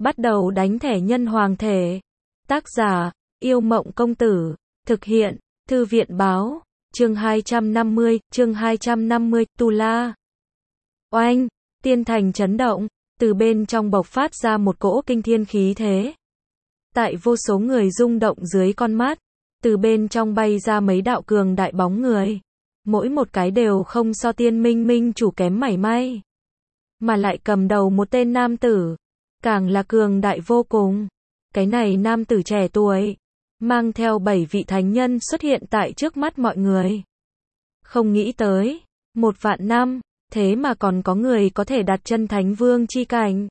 Bắt đầu đánh thẻ nhân hoàng thể. Tác giả, Yêu Mộng Công Tử. Thực hiện, Thư viện Báo. Chương 250, Tu La. Oanh, tiên thành chấn động, từ bên trong bộc phát ra một cỗ kinh thiên khí thế. Tại vô số người rung động dưới con mắt, từ bên trong bay ra mấy đạo cường đại bóng người. Mỗi một cái đều không so Tiên Minh Minh chủ kém mảy may. Mà lại cầm đầu một tên nam tử, càng là cường đại vô cùng. Cái này nam tử trẻ tuổi, mang theo 7 vị thánh nhân xuất hiện tại trước mắt mọi người. Không nghĩ tới, 1.000 năm, thế mà còn có người có thể đặt chân Thánh Vương chi cảnh.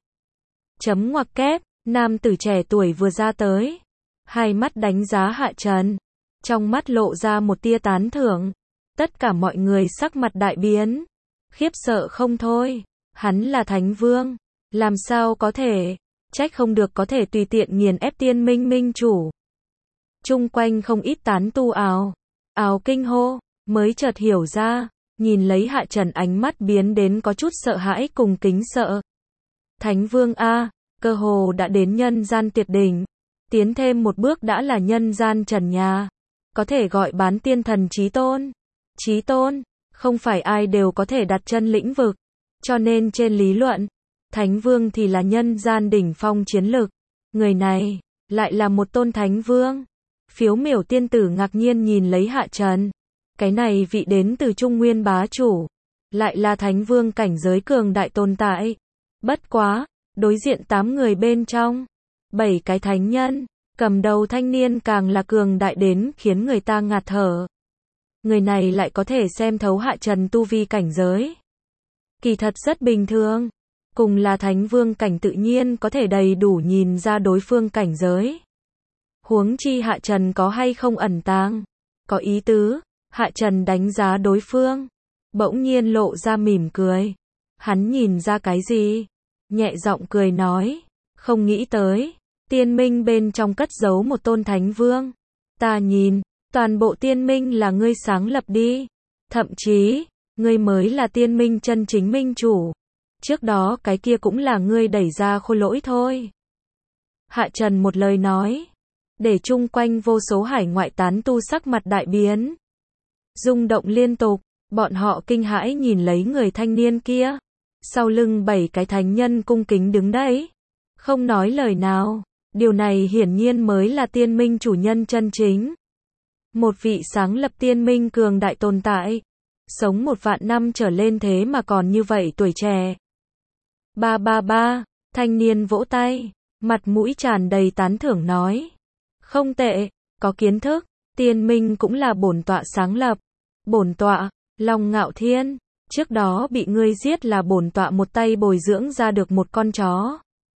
Chấm ngoặc kép, nam tử trẻ tuổi vừa ra tới, hai mắt đánh giá Hạ Trần, trong mắt lộ ra một tia tán thưởng. Tất cả mọi người sắc mặt đại biến, khiếp sợ không thôi. Hắn là Thánh Vương, làm sao có thể, trách không được có thể tùy tiện nghiền ép Tiên Minh Minh chủ. Chung quanh không ít tán tu ào kinh hô, mới chợt hiểu ra, nhìn lấy Hạ Trần ánh mắt biến đến có chút sợ hãi cùng kính sợ. Thánh Vương a, cơ hồ đã đến nhân gian tuyệt đỉnh, tiến thêm một bước đã là nhân gian trần nhà, có thể gọi bán tiên thần chí tôn. Chí tôn, không phải ai đều có thể đặt chân lĩnh vực, cho nên trên lý luận, Thánh Vương thì là nhân gian đỉnh phong chiến lực. Người này, lại là một tôn Thánh Vương. Phiếu miểu tiên tử ngạc nhiên nhìn lấy Hạ Trần. Cái này vị đến từ Trung Nguyên bá chủ, lại là Thánh Vương cảnh giới cường đại tồn tại. Bất quá, đối diện 8 người bên trong, 7 cái thánh nhân, cầm đầu thanh niên càng là cường đại đến khiến người ta ngạt thở. Người này lại có thể xem thấu Hạ Trần tu vi cảnh giới. Kỳ thật rất bình thường, cùng là Thánh Vương cảnh tự nhiên có thể đầy đủ nhìn ra đối phương cảnh giới. Huống chi Hạ Trần có hay không ẩn tàng, có ý tứ. Hạ Trần đánh giá đối phương, bỗng nhiên lộ ra mỉm cười. Hắn nhìn ra cái gì? Nhẹ giọng cười nói, không nghĩ tới, tiên minh bên trong cất giấu một tôn Thánh Vương. Ta nhìn, toàn bộ tiên minh là ngươi sáng lập đi. Thậm chí, ngươi mới là tiên minh chân chính minh chủ. Trước đó cái kia cũng là ngươi đẩy ra khôi lỗi thôi. Hạ Trần một lời nói, để chung quanh vô số hải ngoại tán tu sắc mặt đại biến. Rung động liên tục, bọn họ kinh hãi nhìn lấy người thanh niên kia. Sau lưng 7 cái thánh nhân cung kính đứng đấy, không nói lời nào. Điều này hiển nhiên mới là tiên minh chủ nhân chân chính. Một vị sáng lập tiên minh cường đại tồn tại, sống 1.000 năm trở lên thế mà còn như vậy tuổi trẻ. Ba, thanh niên vỗ tay, mặt mũi tràn đầy tán thưởng nói. Không tệ, có kiến thức, tiên minh cũng là bổn tọa sáng lập. Bổn tọa, Long Ngạo Thiên, trước đó bị ngươi giết là bổn tọa một tay bồi dưỡng ra được một con chó.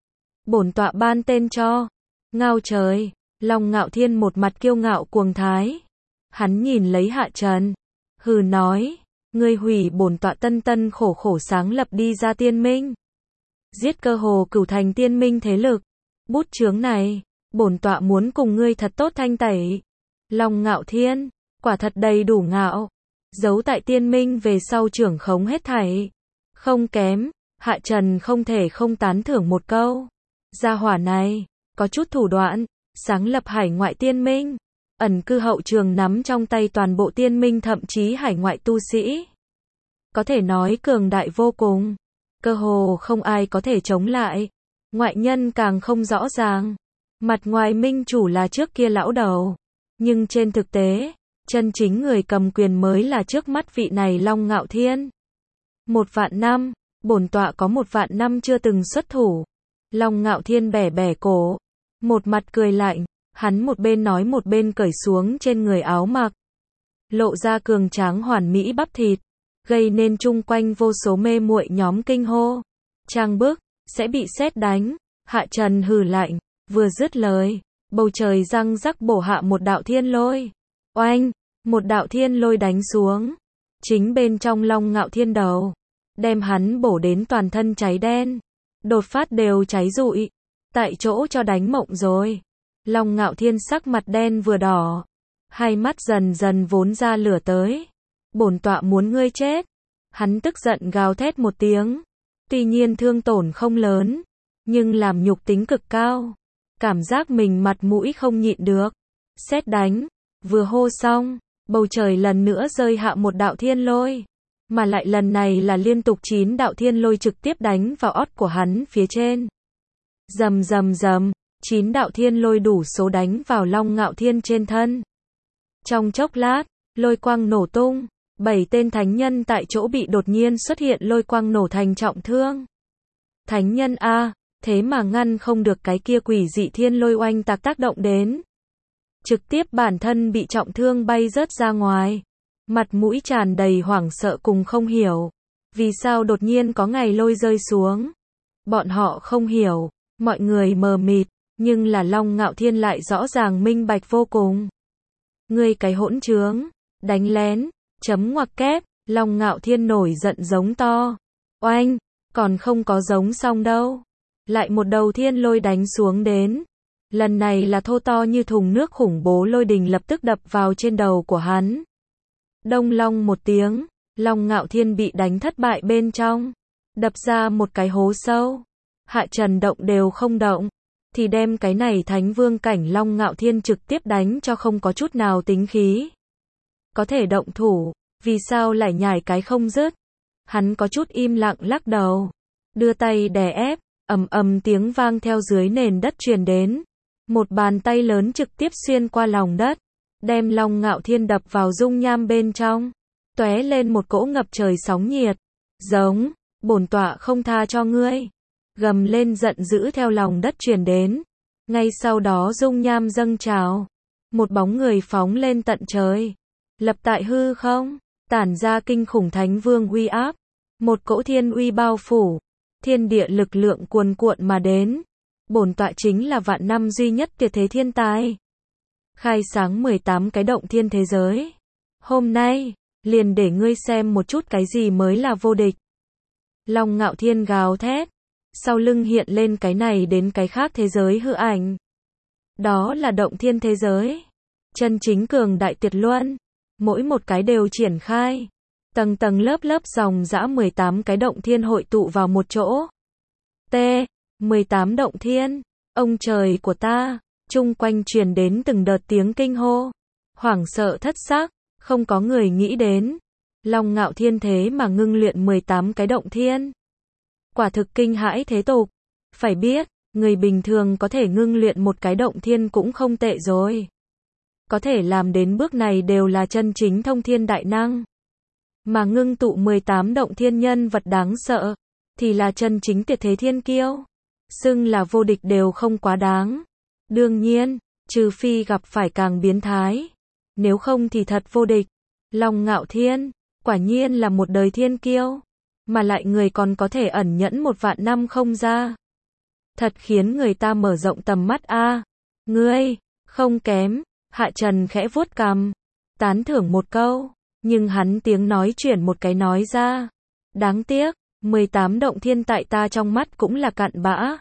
Bổn tọa ban tên cho, Ngao Trời. Long Ngạo Thiên một mặt kiêu ngạo cuồng thái. Hắn nhìn lấy Hạ Trần, hừ nói, ngươi hủy bổn tọa tân khổ sáng lập đi ra tiên minh. Giết cơ hồ cửu thành tiên minh thế lực. Bút chướng này, bổn tọa muốn cùng ngươi thật tốt thanh tẩy. Long Ngạo Thiên, quả thật đầy đủ ngạo. Giấu tại tiên minh về sau trưởng khống hết thảy. Không kém, Hạ Trần không thể không tán thưởng một câu. Gia hỏa này, có chút thủ đoạn, sáng lập hải ngoại tiên minh. Ẩn cư hậu trường nắm trong tay toàn bộ tiên minh thậm chí hải ngoại tu sĩ. Có thể nói cường đại vô cùng. Cơ hồ không ai có thể chống lại. Ngoại nhân càng không rõ ràng. Mặt ngoài minh chủ là trước kia lão đầu. Nhưng trên thực tế, chân chính người cầm quyền mới là trước mắt vị này Long Ngạo Thiên. 1.000 năm, bổn tọa có 1.000 năm chưa từng xuất thủ. Long Ngạo Thiên bẻ cổ, một mặt cười lạnh, hắn một bên nói một bên cởi xuống trên người áo mặc. Lộ ra cường tráng hoàn mỹ bắp thịt, gây nên chung quanh vô số mê muội nhóm kinh hô. Trang bức, sẽ bị sét đánh. Hạ Trần hừ lạnh, vừa dứt lời, bầu trời răng rắc bổ hạ một đạo thiên lôi. Oanh, một đạo thiên lôi đánh xuống, chính bên trong Long Ngạo Thiên đầu, đem hắn bổ đến toàn thân cháy đen, đột phát đều cháy rụi, tại chỗ cho đánh mộng rồi. Long Ngạo Thiên sắc mặt đen vừa đỏ, hai mắt dần dần vốn ra lửa tới. Bổn tọa muốn ngươi chết. Hắn tức giận gào thét một tiếng, tuy nhiên thương tổn không lớn, nhưng làm nhục tính cực cao. Cảm giác mình mặt mũi không nhịn được. Sét đánh, vừa hô xong, bầu trời lần nữa rơi hạ một đạo thiên lôi. Mà lại lần này là liên tục 9 đạo thiên lôi trực tiếp đánh vào ót của hắn phía trên. Rầm rầm rầm, 9 đạo thiên lôi đủ số đánh vào Long Ngạo Thiên trên thân. Trong chốc lát, lôi quang nổ tung, 7 tên thánh nhân tại chỗ bị đột nhiên xuất hiện lôi quang nổ thành trọng thương. Thánh nhân A, thế mà ngăn không được cái kia quỷ dị thiên lôi oanh tạc tác động đến. Trực tiếp bản thân bị trọng thương bay rớt ra ngoài. Mặt mũi tràn đầy hoảng sợ cùng không hiểu. Vì sao đột nhiên có ngày lôi rơi xuống. Bọn họ không hiểu, mọi người mờ mịt, nhưng là Long Ngạo Thiên lại rõ ràng minh bạch vô cùng. Ngươi cái hỗn trướng, đánh lén, chấm ngoặc kép, Long Ngạo Thiên nổi giận giống to. Oanh, còn không có giống xong đâu. Lại một đầu thiên lôi đánh xuống đến. Lần này là thô to như thùng nước khủng bố lôi đình lập tức đập vào trên đầu của hắn. Đông long một tiếng, Long Ngạo Thiên bị đánh thất bại bên trong. Đập ra một cái hố sâu. Hạ Trần động đều không động. Thì đem cái này thánh vương cảnh Long Ngạo Thiên trực tiếp đánh cho không có chút nào tính khí. Có thể động thủ, vì sao lại nhảy cái không dứt. Hắn có chút im lặng lắc đầu. Đưa tay đè ép, ầm ầm tiếng vang theo dưới nền đất truyền đến. Một bàn tay lớn trực tiếp xuyên qua lòng đất. Đem Long Ngạo Thiên đập vào dung nham bên trong. Tóe lên một cỗ ngập trời sóng nhiệt. Giống, bổn tọa không tha cho ngươi. Gầm lên giận dữ theo lòng đất truyền đến. Ngay sau đó dung nham dâng trào. Một bóng người phóng lên tận trời. Lập tại hư không, tản ra kinh khủng thánh vương uy áp. Một cỗ thiên uy bao phủ. Thiên địa lực lượng cuồn cuộn mà đến. Bổn tọa chính là vạn năm duy nhất tuyệt thế thiên tài. Khai sáng 18 cái động thiên thế giới. Hôm nay, liền để ngươi xem một chút cái gì mới là vô địch. Long Ngạo Thiên gào thét. Sau lưng hiện lên cái này đến cái khác thế giới hư ảnh. Đó là động thiên thế giới. Chân chính cường đại tuyệt luân. Mỗi một cái đều triển khai. Tầng tầng lớp lớp dòng dã 18 cái động thiên hội tụ vào một chỗ. T. 18 động thiên. Ông trời của ta. Chung quanh truyền đến từng đợt tiếng kinh hô. Hoảng sợ thất xác. Không có người nghĩ đến. Long Ngạo Thiên thế mà ngưng luyện 18 cái động thiên. Quả thực kinh hãi thế tục. Phải biết, người bình thường có thể ngưng luyện một cái động thiên cũng không tệ rồi. Có thể làm đến bước này đều là chân chính thông thiên đại năng. Mà ngưng tụ 18 động thiên nhân vật đáng sợ, thì là chân chính tuyệt thế thiên kiêu. Xưng là vô địch đều không quá đáng. Đương nhiên, trừ phi gặp phải càng biến thái. Nếu không thì thật vô địch. Long Ngạo Thiên, quả nhiên là một đời thiên kiêu. Mà lại người còn có thể ẩn nhẫn 1 vạn năm không ra. Thật khiến người ta mở rộng tầm mắt a. Ngươi, không kém. Hạ Trần khẽ vuốt cằm. Tán thưởng một câu. Nhưng hắn tiếng nói chuyển một cái nói ra. Đáng tiếc, 18 động thiên tại ta trong mắt cũng là cặn bã.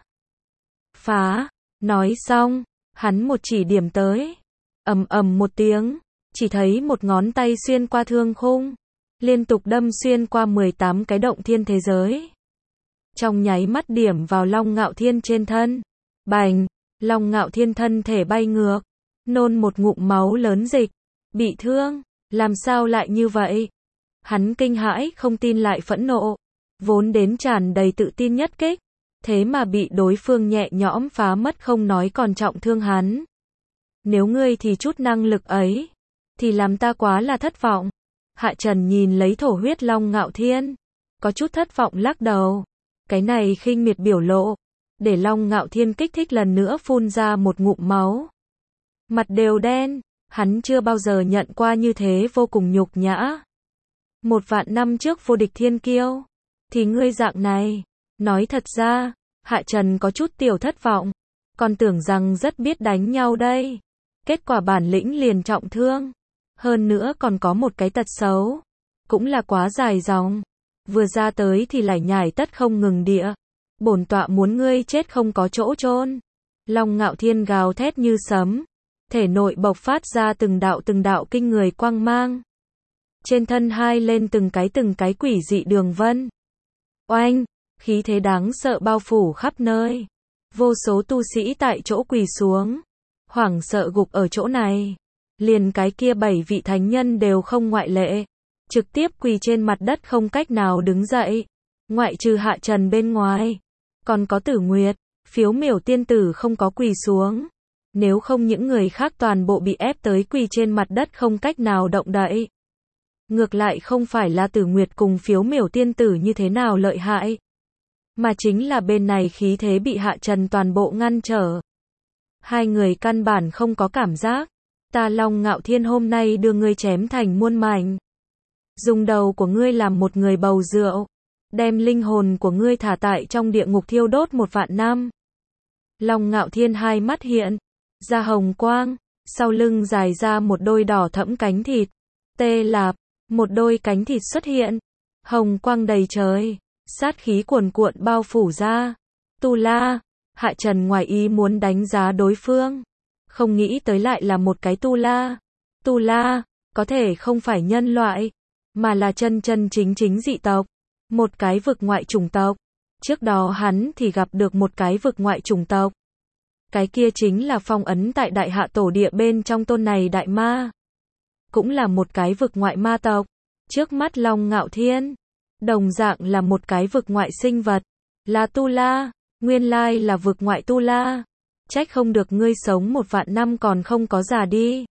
Phá. Nói xong, hắn một chỉ điểm tới. Ầm ầm một tiếng. Chỉ thấy một ngón tay xuyên qua thương khung. Liên tục đâm xuyên qua 18 cái động thiên thế giới. Trong nháy mắt điểm vào Long Ngạo Thiên trên thân. Bành, Long Ngạo Thiên thân thể bay ngược. Nôn một ngụm máu lớn dịch. Bị thương, làm sao lại như vậy? Hắn kinh hãi không tin lại phẫn nộ. Vốn đến tràn đầy tự tin nhất kích. Thế mà bị đối phương nhẹ nhõm phá mất không nói còn trọng thương hắn. Nếu ngươi thì chút năng lực ấy. Thì làm ta quá là thất vọng. Hạ Trần nhìn lấy thổ huyết Long Ngạo Thiên. Có chút thất vọng lắc đầu. Cái này khinh miệt biểu lộ. Để Long Ngạo Thiên kích thích lần nữa phun ra một ngụm máu. Mặt đều đen. Hắn chưa bao giờ nhận qua như thế vô cùng nhục nhã. 1 vạn năm trước vô địch thiên kiêu. Thì ngươi dạng này. Nói thật ra, Hạ Trần có chút tiểu thất vọng. Còn tưởng rằng rất biết đánh nhau đây. Kết quả bản lĩnh liền trọng thương. Hơn nữa còn có một cái tật xấu. Cũng là quá dài dòng. Vừa ra tới thì lại nhảy tất không ngừng địa. Bổn tọa muốn ngươi chết không có chỗ chôn. Long Ngạo Thiên gào thét như sấm. Thể nội bộc phát ra từng đạo kinh người quang mang. Trên thân hai lên từng cái quỷ dị đường vân. Oanh, khí thế đáng sợ bao phủ khắp nơi. Vô số tu sĩ tại chỗ quỳ xuống, hoảng sợ gục ở chỗ này. Liền cái kia 7 vị thánh nhân đều không ngoại lệ, trực tiếp quỳ trên mặt đất không cách nào đứng dậy. Ngoại trừ Hạ Trần bên ngoài, còn có Tử Nguyệt, Phiếu Miểu tiên tử không có quỳ xuống. Nếu không những người khác toàn bộ bị ép tới quỳ trên mặt đất không cách nào động đậy. Ngược lại không phải là Tử Nguyệt cùng Phiếu Miểu tiên tử như thế nào lợi hại, mà chính là bên này khí thế bị Hạ Trần toàn bộ ngăn trở. Hai người căn bản không có cảm giác. Ta Long Ngạo Thiên hôm nay đưa ngươi chém thành muôn mảnh. Dùng đầu của ngươi làm một người bầu rượu. Đem linh hồn của ngươi thả tại trong địa ngục thiêu đốt 1 vạn năm. Long Ngạo Thiên hai mắt hiện ra hồng quang, sau lưng dài ra một đôi đỏ thẫm cánh thịt. Tê Lạp, một đôi cánh thịt xuất hiện, hồng quang đầy trời, sát khí cuồn cuộn bao phủ ra. Tu La, Hạ Trần ngoài ý muốn đánh giá đối phương, không nghĩ tới lại là một cái Tu La. Tu La, có thể không phải nhân loại, mà là chân chân chính chính dị tộc, một cái vực ngoại chủng tộc. Trước đó hắn thì gặp được một cái vực ngoại chủng tộc. Cái kia chính là phong ấn tại Đại Hạ Tổ Địa bên trong tôn này đại ma. Cũng là một cái vực ngoại ma tộc. Trước mắt Long Ngạo Thiên, đồng dạng là một cái vực ngoại sinh vật, là Tu La, nguyên lai là vực ngoại Tu La. Trách không được ngươi sống 1 vạn năm còn không có già đi.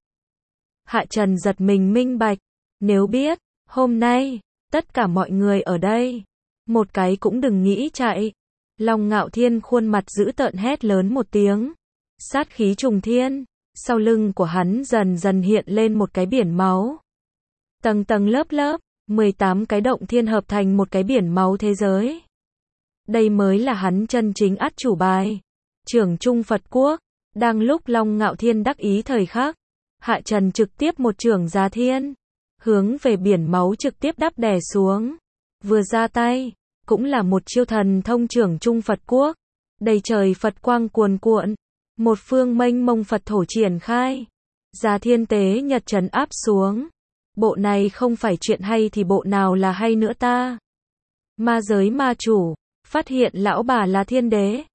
Hạ Trần giật mình minh bạch, nếu biết, hôm nay, tất cả mọi người ở đây, một cái cũng đừng nghĩ chạy. Long Ngạo Thiên khuôn mặt dữ tợn hét lớn một tiếng, sát khí trùng thiên, sau lưng của hắn dần dần hiện lên một cái biển máu. Tầng tầng lớp lớp, 18 cái động thiên hợp thành một cái biển máu thế giới. Đây mới là hắn chân chính át chủ bài. Trưởng Trung Phật Quốc, đang lúc Long Ngạo Thiên đắc ý thời khắc, Hạ Trần trực tiếp một trưởng giá thiên, hướng về biển máu trực tiếp đắp đè xuống. Vừa ra tay, cũng là một chiêu thần thông trưởng Trung Phật Quốc. Đầy trời Phật quang cuồn cuộn, một phương mênh mông Phật thổ triển khai. Giá thiên tế nhật trấn áp xuống. Bộ này không phải chuyện hay thì bộ nào là hay nữa ta? Ma giới ma chủ, phát hiện lão bà là thiên đế.